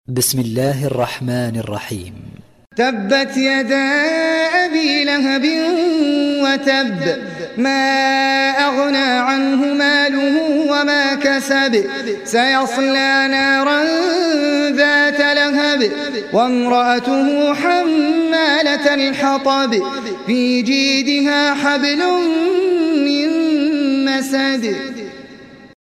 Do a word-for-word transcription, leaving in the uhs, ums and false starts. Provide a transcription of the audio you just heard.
بسم الله الرحمن الرحيم. تبت يدا أبي لهب وتب، ما أغنى عنه ماله وما كسب، سيصلى نارا ذات لهب وامرأته حمالة الحطب، في جيدها حبل من مسد.